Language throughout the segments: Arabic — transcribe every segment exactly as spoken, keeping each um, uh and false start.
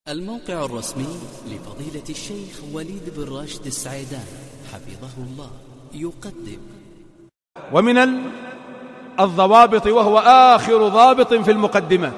الموقع الرسمي لفضيلة الشيخ وليد بن راشد السعيدان حفظه الله يقدم. ومن الضوابط، وهو آخر ضابط في المقدمات: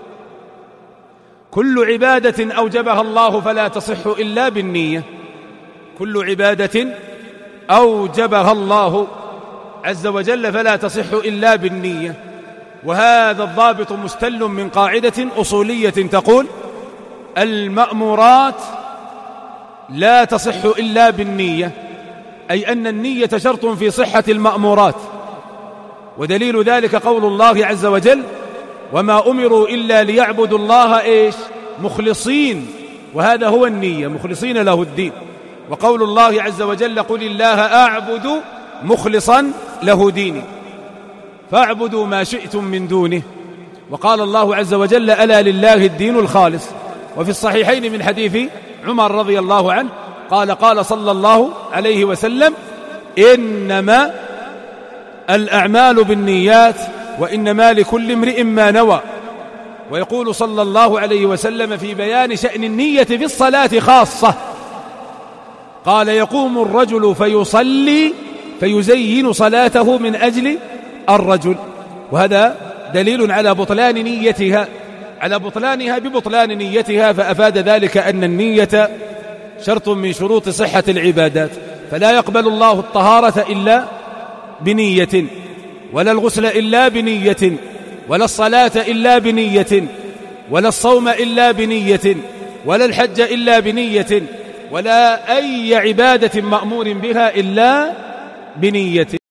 كل عبادة أوجبها الله فلا تصح إلا بالنية. كل عبادة أوجبها الله عز وجل فلا تصح إلا بالنية. وهذا الضابط مستل من قاعدة أصولية تقول: المأمورات لا تصح إلا بالنية، أي أن النية شرط في صحة المأمورات. ودليل ذلك قول الله عز وجل: وما أمروا إلا ليعبدوا الله إيش مخلصين، وهذا هو النية، مخلصين له الدين. وقول الله عز وجل: قل الله أعبد مخلصا له ديني فاعبدوا ما شئتم من دونه. وقال الله عز وجل: ألا لله الدين الخالص. وفي الصحيحين من حديث عمر رضي الله عنه قال: قال صلى الله عليه وسلم: إنما الأعمال بالنيات وإنما لكل امرئ ما نوى. ويقول صلى الله عليه وسلم في بيان شأن النية في الصلاة خاصة، قال: يقوم الرجل فيصلي فيزين صلاته من أجل الرجل. وهذا دليل على بطلان نيتها على بطلانها ببطلان نيتها. فأفاد ذلك أن النية شرط من شروط صحة العبادات، فلا يقبل الله الطهارة إلا بنية، ولا الغسل إلا بنية، ولا الصلاة إلا بنية، ولا الصوم إلا بنية، ولا الحج إلا بنية، ولا أي عبادة مأمور بها إلا بنية.